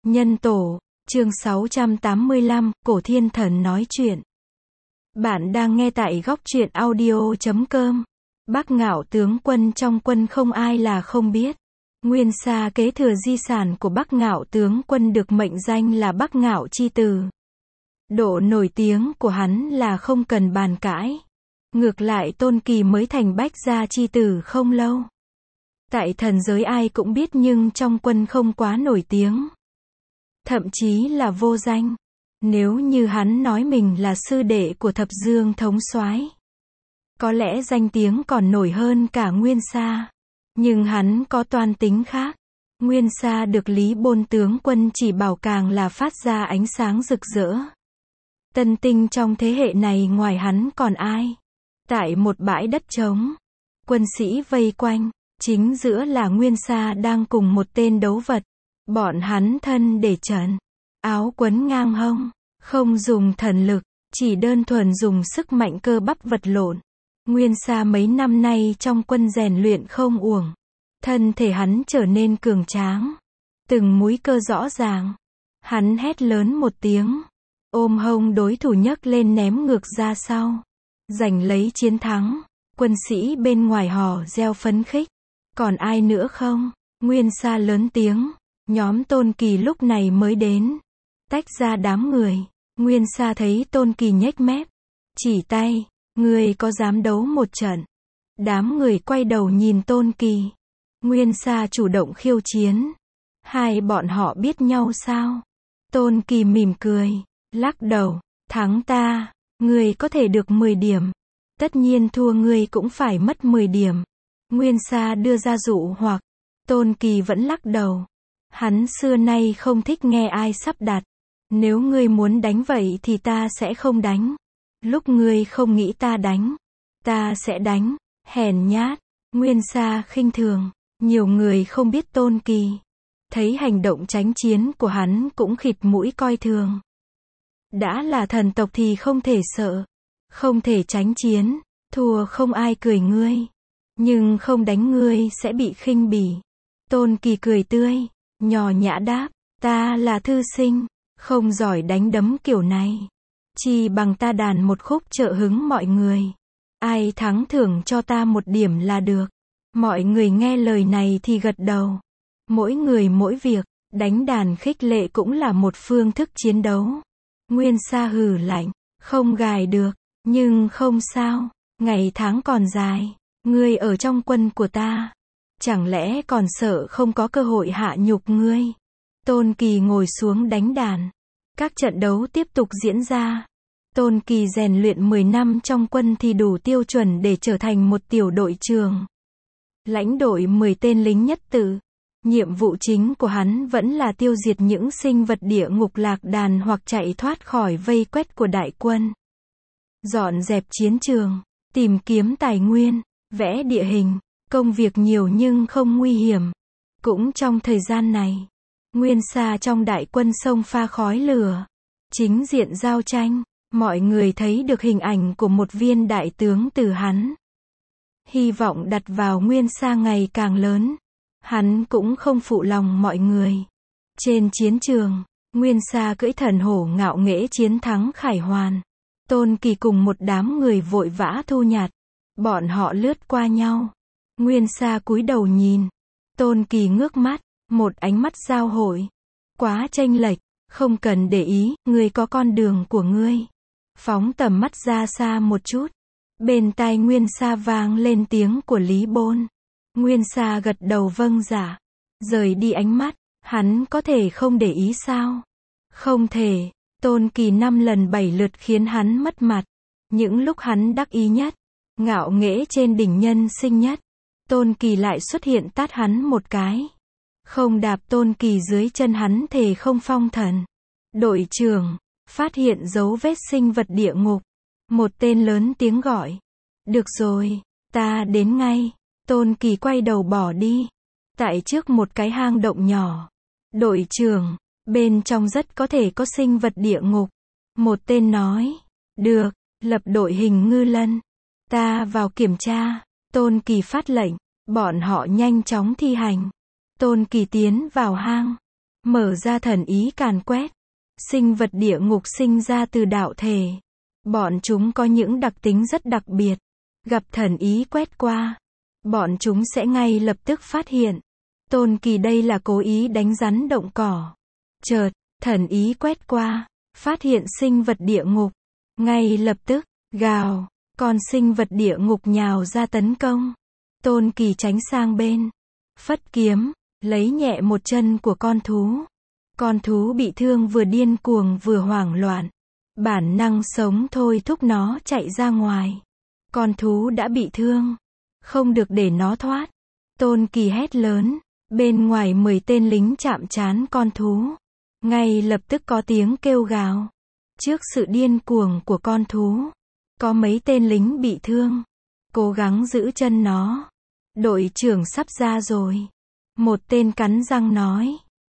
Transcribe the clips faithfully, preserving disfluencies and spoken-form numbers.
Nhân tổ, chương sáu trăm tám mươi lăm, Cổ Thiên Thần nói chuyện. Bạn đang nghe tại góc truyện audio chấm com. Bắc Ngạo tướng quân trong quân không ai là không biết. Nguyên Sa kế thừa di sản của Bắc Ngạo tướng quân được mệnh danh là Bắc Ngạo chi tử. Độ nổi tiếng của hắn là không cần bàn cãi. Ngược lại Tôn Kỳ mới thành Bách gia chi tử không lâu. Tại thần giới ai cũng biết nhưng trong quân không quá nổi tiếng. Thậm chí là vô danh. Nếu như hắn nói mình là sư đệ của Thập Dương thống soái, có lẽ danh tiếng còn nổi hơn cả Nguyên Sa. Nhưng hắn có toan tính khác. Nguyên Sa được Lý Bôn tướng quân chỉ bảo càng là phát ra ánh sáng rực rỡ. Tân tinh trong thế hệ này ngoài hắn còn ai? Tại một bãi đất trống, quân sĩ vây quanh, chính giữa là Nguyên Sa đang cùng một tên đấu vật. Bọn hắn thân để trần, áo quấn ngang hông, không dùng thần lực, chỉ đơn thuần dùng sức mạnh cơ bắp vật lộn. Nguyên Sa mấy năm nay trong quân rèn luyện không uổng, thân thể hắn trở nên cường tráng, từng múi cơ rõ ràng. Hắn hét lớn một tiếng, ôm hông đối thủ nhấc lên ném ngược ra sau, giành lấy chiến thắng. Quân sĩ bên ngoài hò reo phấn khích. Còn ai nữa không? Nguyên Sa lớn tiếng. Nhóm Tôn Kỳ lúc này mới đến, tách ra đám người. Nguyên Sa thấy Tôn Kỳ nhếch mép, chỉ tay, người có dám đấu một trận? Đám người quay đầu nhìn Tôn Kỳ. Nguyên Sa chủ động khiêu chiến. Hai bọn họ biết nhau sao? Tôn Kỳ mỉm cười, lắc đầu, thắng ta, người có thể được mười điểm. Tất nhiên thua ngươi cũng phải mất mười điểm. Nguyên Sa đưa ra dụ hoặc. Tôn Kỳ vẫn lắc đầu. Hắn xưa nay không thích nghe ai sắp đặt. Nếu ngươi muốn đánh vậy thì ta sẽ không đánh. Lúc ngươi không nghĩ ta đánh, ta sẽ đánh. Hèn nhát. Nguyên Sa khinh thường. Nhiều người không biết Tôn Kỳ, thấy hành động tránh chiến của hắn cũng khịt mũi coi thường. Đã là thần tộc thì không thể sợ, không thể tránh chiến, thua không ai cười ngươi, nhưng không đánh ngươi sẽ bị khinh bỉ. Tôn Kỳ cười tươi, nhò nhã đáp, ta là thư sinh, không giỏi đánh đấm kiểu này. Chỉ bằng ta đàn một khúc trợ hứng mọi người. Ai thắng thưởng cho ta một điểm là được. Mọi người nghe lời này thì gật đầu. Mỗi người mỗi việc, đánh đàn khích lệ cũng là một phương thức chiến đấu. Nguyên Sa hừ lạnh, không gài được, nhưng không sao, ngày tháng còn dài, ngươi ở trong quân của ta, chẳng lẽ còn sợ không có cơ hội hạ nhục ngươi? Tôn Kỳ ngồi xuống đánh đàn. Các trận đấu tiếp tục diễn ra. Tôn Kỳ rèn luyện mười năm trong quân thì đủ tiêu chuẩn để trở thành một tiểu đội trưởng, lãnh đội mười tên lính nhất tự. Nhiệm vụ chính của hắn vẫn là tiêu diệt những sinh vật địa ngục lạc đàn hoặc chạy thoát khỏi vây quét của đại quân. Dọn dẹp chiến trường, tìm kiếm tài nguyên, vẽ địa hình, công việc nhiều nhưng không nguy hiểm. Cũng trong thời gian này, Nguyên Sa trong đại quân xông pha khói lửa, chính diện giao tranh, mọi người thấy được hình ảnh của một viên đại tướng từ hắn. Hy vọng đặt vào Nguyên Sa ngày càng lớn. Hắn cũng không phụ lòng mọi người. Trên chiến trường, Nguyên Sa cưỡi thần hổ ngạo nghễ chiến thắng Khải Hoàn. Tôn Kỳ cùng một đám người vội vã thu nhặt. Bọn họ lướt qua nhau. Nguyên Sa cúi đầu nhìn. Tôn Kỳ ngước mắt, một ánh mắt giao hội. Quá chênh lệch, không cần để ý, ngươi có con đường của ngươi. Phóng tầm mắt ra xa một chút. Bên tai Nguyên Sa vang lên tiếng của Lý Bôn. Nguyên Sa gật đầu vâng dạ. Rời đi ánh mắt, hắn có thể không để ý sao? Không thể. Tôn Kỳ năm lần bảy lượt khiến hắn mất mặt. Những lúc hắn đắc ý nhất, ngạo nghễ trên đỉnh nhân sinh nhất, Tôn Kỳ lại xuất hiện tát hắn một cái. Không đạp Tôn Kỳ dưới chân hắn thề không phong thần. Đội trưởng, phát hiện dấu vết sinh vật địa ngục. Một tên lớn tiếng gọi. Được rồi, ta đến ngay. Tôn Kỳ quay đầu bỏ đi. Tại trước một cái hang động nhỏ. Đội trưởng, bên trong rất có thể có sinh vật địa ngục. Một tên nói. Được, lập đội hình ngư lân. Ta vào kiểm tra. Tôn Kỳ phát lệnh. Bọn họ nhanh chóng thi hành. Tôn Kỳ tiến vào hang. Mở ra thần ý càn quét. Sinh vật địa ngục sinh ra từ đạo thể. Bọn chúng có những đặc tính rất đặc biệt. Gặp thần ý quét qua, bọn chúng sẽ ngay lập tức phát hiện. Tôn Kỳ đây là cố ý đánh rắn động cỏ. Chợt, thần ý quét qua, phát hiện sinh vật địa ngục. Ngay lập tức, gào, con sinh vật địa ngục nhào ra tấn công. Tôn Kỳ tránh sang bên, phất kiếm, lấy nhẹ một chân của con thú. Con thú bị thương vừa điên cuồng vừa hoảng loạn. Bản năng sống thôi thúc nó chạy ra ngoài. Con thú đã bị thương, không được để nó thoát. Tôn Kỳ hét lớn, bên ngoài mười tên lính chạm trán con thú. Ngay lập tức có tiếng kêu gào. Trước sự điên cuồng của con thú, có mấy tên lính bị thương, cố gắng giữ chân nó. Đội trưởng sắp ra rồi. Một tên cắn răng nói.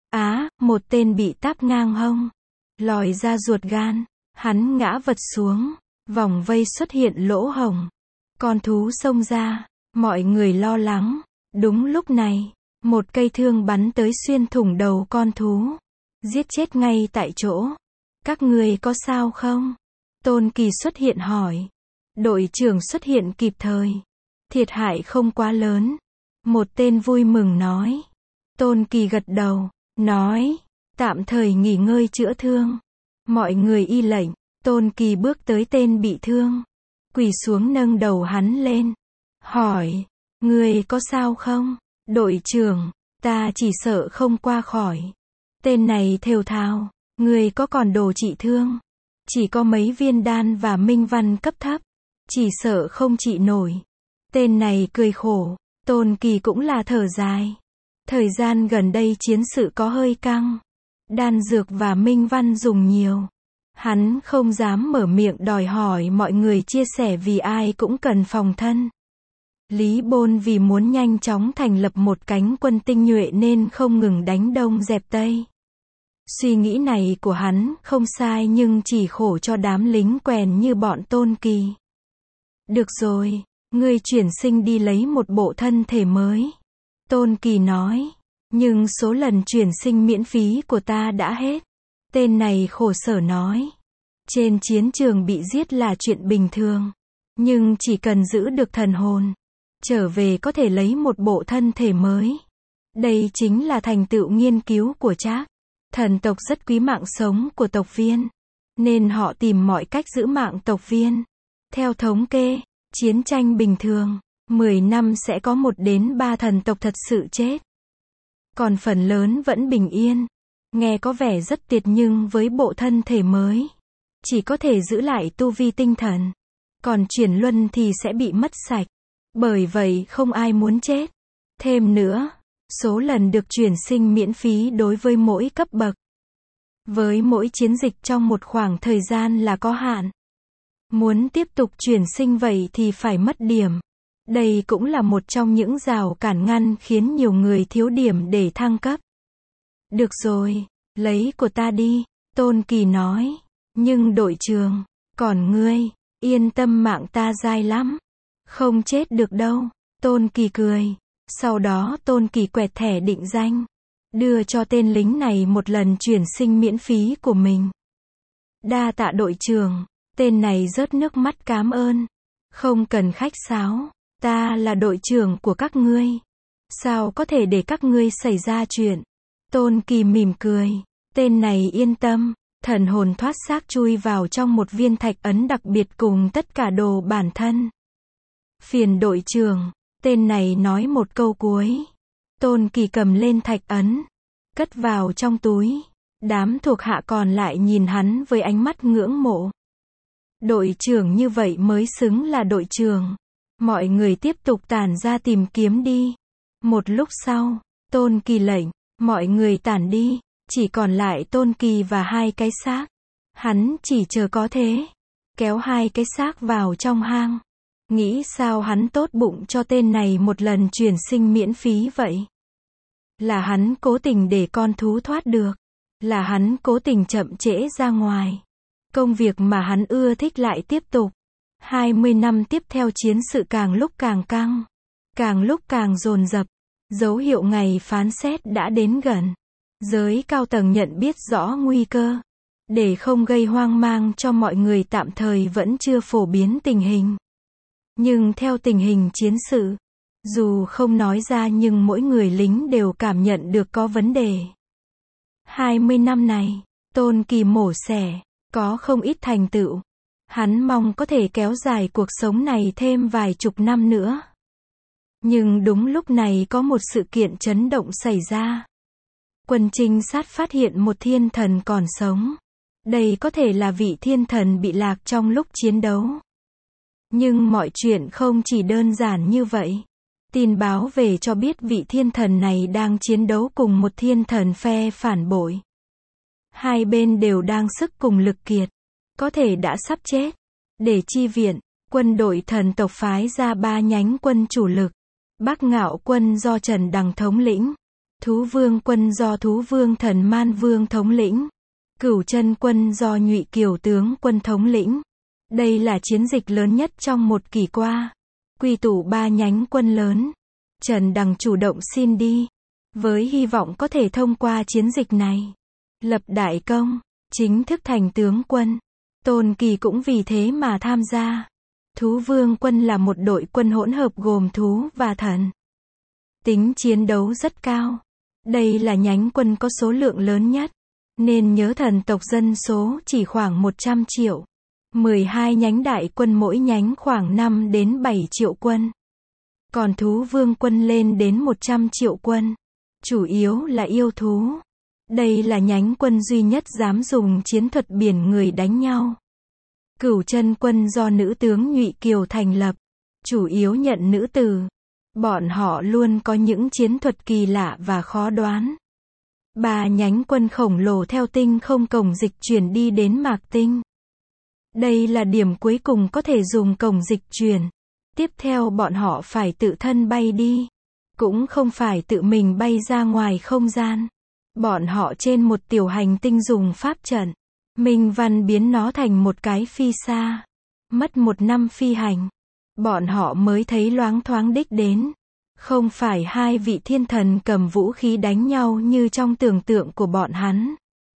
Á, một tên bị táp ngang hông, lòi ra ruột gan, hắn ngã vật xuống, vòng vây xuất hiện lỗ hổng. Con thú xông ra, mọi người lo lắng. Đúng lúc này, một cây thương bắn tới xuyên thủng đầu con thú, giết chết ngay tại chỗ. Các người có sao không? Tôn Kỳ xuất hiện hỏi. Đội trưởng xuất hiện kịp thời. Thiệt hại không quá lớn. Một tên vui mừng nói. Tôn Kỳ gật đầu, nói, tạm thời nghỉ ngơi chữa thương. Mọi người y lệnh. Tôn Kỳ bước tới tên bị thương, quỳ xuống nâng đầu hắn lên, hỏi, người có sao không? Đội trưởng, ta chỉ sợ không qua khỏi. Tên này thều thào, người có còn đồ trị thương? Chỉ có mấy viên đan và minh văn cấp thấp, chỉ sợ không trị nổi. Tên này cười khổ. Tôn Kỳ cũng là thở dài. Thời gian gần đây chiến sự có hơi căng, đan dược và minh văn dùng nhiều. Hắn không dám mở miệng đòi hỏi mọi người chia sẻ vì ai cũng cần phòng thân. Lý Bôn vì muốn nhanh chóng thành lập một cánh quân tinh nhuệ nên không ngừng đánh đông dẹp tây. Suy nghĩ này của hắn không sai nhưng chỉ khổ cho đám lính quèn như bọn Tôn Kỳ. Được rồi, ngươi chuyển sinh đi lấy một bộ thân thể mới. Tôn Kỳ nói, nhưng số lần chuyển sinh miễn phí của ta đã hết. Tên này khổ sở nói. Trên chiến trường bị giết là chuyện bình thường. Nhưng chỉ cần giữ được thần hồn, trở về có thể lấy một bộ thân thể mới. Đây chính là thành tựu nghiên cứu của Trác. Thần tộc rất quý mạng sống của tộc viên, nên họ tìm mọi cách giữ mạng tộc viên. Theo thống kê, chiến tranh bình thường, mười năm sẽ có một đến ba thần tộc thật sự chết. Còn phần lớn vẫn bình yên. Nghe có vẻ rất tuyệt nhưng với bộ thân thể mới, chỉ có thể giữ lại tu vi tinh thần. Còn chuyển luân thì sẽ bị mất sạch. Bởi vậy không ai muốn chết. Thêm nữa, số lần được chuyển sinh miễn phí đối với mỗi cấp bậc. Với mỗi chiến dịch trong một khoảng thời gian là có hạn. Muốn tiếp tục chuyển sinh vậy thì phải mất điểm. Đây cũng là một trong những rào cản ngăn khiến nhiều người thiếu điểm để thăng cấp. Được rồi, lấy của ta đi, Tôn Kỳ nói. Nhưng đội trưởng, còn ngươi, yên tâm mạng ta dai lắm. Không chết được đâu. Tôn Kỳ cười. Sau đó Tôn Kỳ quẹt thẻ định danh, đưa cho tên lính này một lần chuyển sinh miễn phí của mình. Đa tạ đội trưởng. Tên này rớt nước mắt cám ơn. Không cần khách sáo. Ta là đội trưởng của các ngươi. Sao có thể để các ngươi xảy ra chuyện? Tôn Kỳ mỉm cười. Tên này yên tâm. Thần hồn thoát xác chui vào trong một viên thạch ấn đặc biệt cùng tất cả đồ bản thân. Phiền đội trưởng. Tên này nói một câu cuối. Tôn Kỳ cầm lên thạch ấn, cất vào trong túi. Đám thuộc hạ còn lại nhìn hắn với ánh mắt ngưỡng mộ. Đội trưởng như vậy mới xứng là đội trưởng. Mọi người tiếp tục tản ra tìm kiếm đi. Một lúc sau, Tôn Kỳ lệnh, mọi người tản đi, chỉ còn lại Tôn Kỳ và hai cái xác. Hắn chỉ chờ có thế, kéo hai cái xác vào trong hang. Nghĩ sao hắn tốt bụng cho tên này một lần chuyển sinh miễn phí vậy? Là hắn cố tình để con thú thoát được. Là hắn cố tình chậm trễ ra ngoài. Công việc mà hắn ưa thích lại tiếp tục. hai mươi năm tiếp theo chiến sự càng lúc càng căng. Càng lúc càng dồn dập. Dấu hiệu ngày phán xét đã đến gần. Giới cao tầng nhận biết rõ nguy cơ. Để không gây hoang mang cho mọi người tạm thời vẫn chưa phổ biến tình hình. Nhưng theo tình hình chiến sự, dù không nói ra nhưng mỗi người lính đều cảm nhận được có vấn đề. hai mươi năm này, Tôn Kỳ mổ xẻ, có không ít thành tựu. Hắn mong có thể kéo dài cuộc sống này thêm vài chục năm nữa. Nhưng đúng lúc này có một sự kiện chấn động xảy ra. Quân trinh sát phát hiện một thiên thần còn sống. Đây có thể là vị thiên thần bị lạc trong lúc chiến đấu. Nhưng mọi chuyện không chỉ đơn giản như vậy. Tin báo về cho biết vị thiên thần này đang chiến đấu cùng một thiên thần phe phản bội. Hai bên đều đang sức cùng lực kiệt, có thể đã sắp chết. Để chi viện, quân đội thần tộc phái ra ba nhánh quân chủ lực. Bắc Ngạo quân do Trần Đằng thống lĩnh, Thú Vương quân do Thú Vương Thần Man Vương thống lĩnh, Cửu Chân quân do Nhụy Kiều tướng quân thống lĩnh. Đây là chiến dịch lớn nhất trong một kỷ qua. Quy tụ ba nhánh quân lớn. Trần Đằng chủ động xin đi, với hy vọng có thể thông qua chiến dịch này, lập đại công, chính thức thành tướng quân. Tôn Kỳ cũng vì thế mà tham gia. Thú Vương quân là một đội quân hỗn hợp gồm thú và thần. Tính chiến đấu rất cao. Đây là nhánh quân có số lượng lớn nhất. Nên nhớ thần tộc dân số chỉ khoảng một trăm triệu. mười hai nhánh đại quân mỗi nhánh khoảng năm đến bảy triệu quân. Còn Thú Vương quân lên đến một trăm triệu quân. Chủ yếu là yêu thú. Đây là nhánh quân duy nhất dám dùng chiến thuật biển người đánh nhau. Cửu Chân quân do nữ tướng Nhụy Kiều thành lập. Chủ yếu nhận nữ tử. Bọn họ luôn có những chiến thuật kỳ lạ và khó đoán. Ba nhánh quân khổng lồ theo tinh không cổng dịch chuyển đi đến Mạc Tinh. Đây là điểm cuối cùng có thể dùng cổng dịch chuyển. Tiếp theo bọn họ phải tự thân bay đi. Cũng không phải tự mình bay ra ngoài không gian. Bọn họ trên một tiểu hành tinh dùng pháp trận. Minh Văn biến nó thành một cái phi xa. Mất một năm phi hành. Bọn họ mới thấy loáng thoáng đích đến. Không phải hai vị thiên thần cầm vũ khí đánh nhau như trong tưởng tượng của bọn hắn.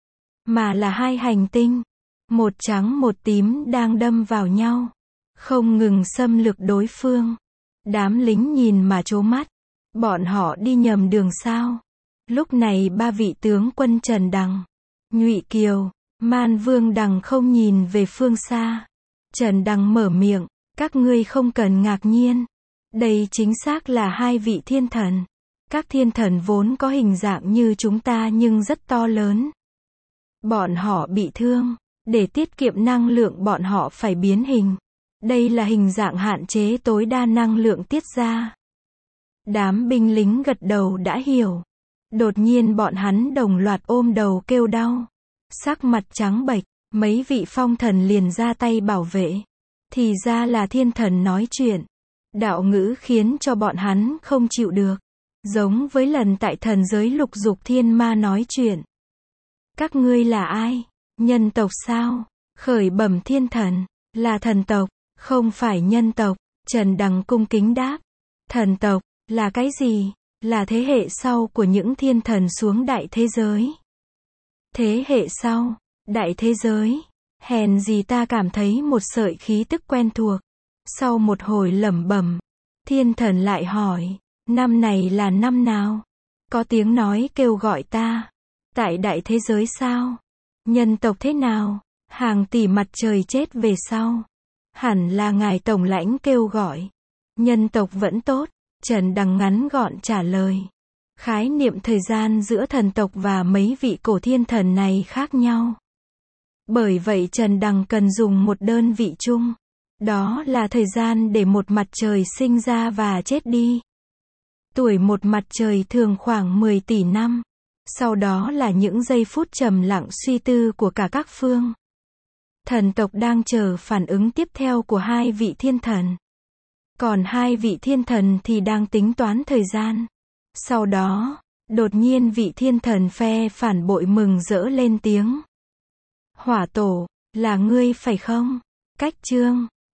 Mà là hai hành tinh. Một trắng một tím đang đâm vào nhau. Không ngừng xâm lược đối phương. Đám lính nhìn mà trố mắt. Bọn họ đi nhầm đường sao? Lúc này ba vị tướng quân Trần Đằng, Nhụy Kiều, Man Vương Đằng không nhìn về phương xa. Trần Đằng mở miệng, các ngươi không cần ngạc nhiên. Đây chính xác là hai vị thiên thần. Các thiên thần vốn có hình dạng như chúng ta nhưng rất to lớn. Bọn họ bị thương. Để tiết kiệm năng lượng bọn họ phải biến hình. Đây là hình dạng hạn chế tối đa năng lượng tiết ra. Đám binh lính gật đầu đã hiểu. Đột nhiên bọn hắn đồng loạt ôm đầu kêu đau. Sắc mặt trắng bệch, mấy vị phong thần liền ra tay bảo vệ. Thì ra là thiên thần nói chuyện. Đạo ngữ khiến cho bọn hắn không chịu được. Giống với lần tại thần giới lục dục thiên ma nói chuyện. Các ngươi là ai? Nhân tộc sao? Khởi bẩm thiên thần, là thần tộc, không phải nhân tộc. Trần Đằng cung kính đáp. Thần tộc, là cái gì? Là thế hệ sau của những thiên thần xuống đại thế giới. Thế hệ sau, đại thế giới. Hèn gì ta cảm thấy một sợi khí tức quen thuộc. Sau một hồi lẩm bẩm, thiên thần lại hỏi, năm này là năm nào? Có tiếng nói kêu gọi ta. Tại đại thế giới sao? Nhân tộc thế nào? Hàng tỷ mặt trời chết về sau. Hẳn là ngài tổng lãnh kêu gọi. Nhân tộc vẫn tốt. Trần Đằng ngắn gọn trả lời. Khái niệm thời gian giữa thần tộc và mấy vị cổ thiên thần này khác nhau. Bởi vậy Trần Đằng cần dùng một đơn vị chung. Đó là thời gian để một mặt trời sinh ra và chết đi. Tuổi một mặt trời thường khoảng mười tỷ năm. Sau đó là những giây phút trầm lặng suy tư của cả các phương. Thần tộc đang chờ phản ứng tiếp theo của hai vị thiên thần. Còn hai vị thiên thần thì đang tính toán thời gian. Sau đó, đột nhiên vị thiên thần phe phản bội mừng rỡ lên tiếng. Hỏa tổ, là ngươi phải không? Cách chương